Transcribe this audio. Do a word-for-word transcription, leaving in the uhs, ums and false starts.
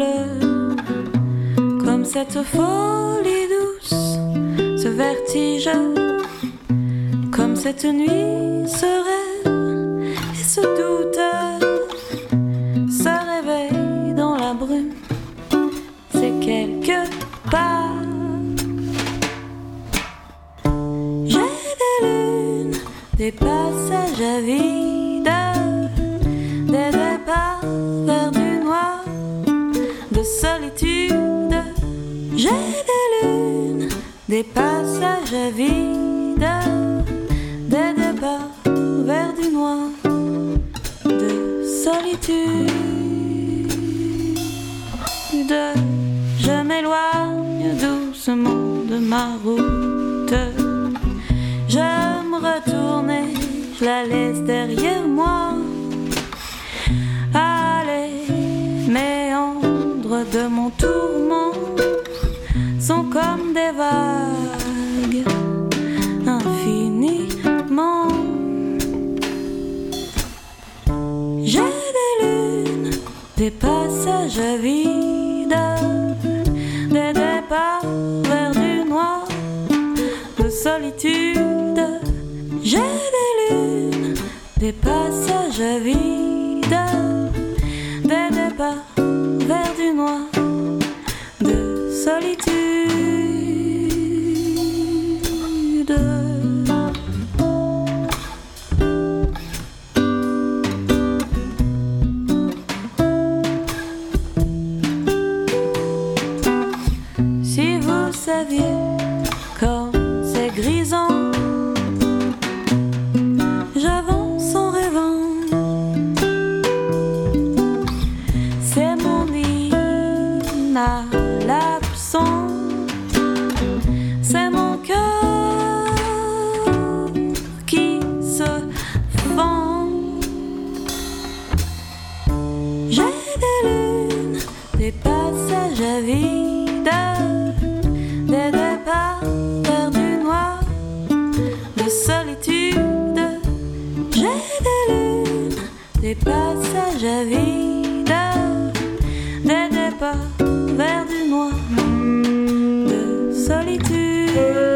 bleue, comme cette folie douce, ce vertige, comme cette nuit, ce rêve et ce doute, ce réveil dans la brume, c'est quelque part. J'ai des lunes, des passages à vide, des départs vers du noir, de solitude. J'ai des lunes, des passages à vide, des départs vers du noir, de solitude. Je m'éloigne doucement de ma route, je me retourne et je la laisse derrière moi. Allez, méandres de mon tourment sont comme des vagues infiniment. J'ai des lunes, des passages à vide, des départs vers du noir, de solitude. J'ai des lunes, des passages à vide, des départs vers du noir, de solitude. Si vous saviez comme c'est grisant, j'avance en rêvant. C'est mon inhalable son, c'est mon cœur qui se fend. J'ai des lunes, des passages à vide, des départs vers du noir, de solitude. J'ai des lunes, des passages à vide, des départs vers du noir, de solitude.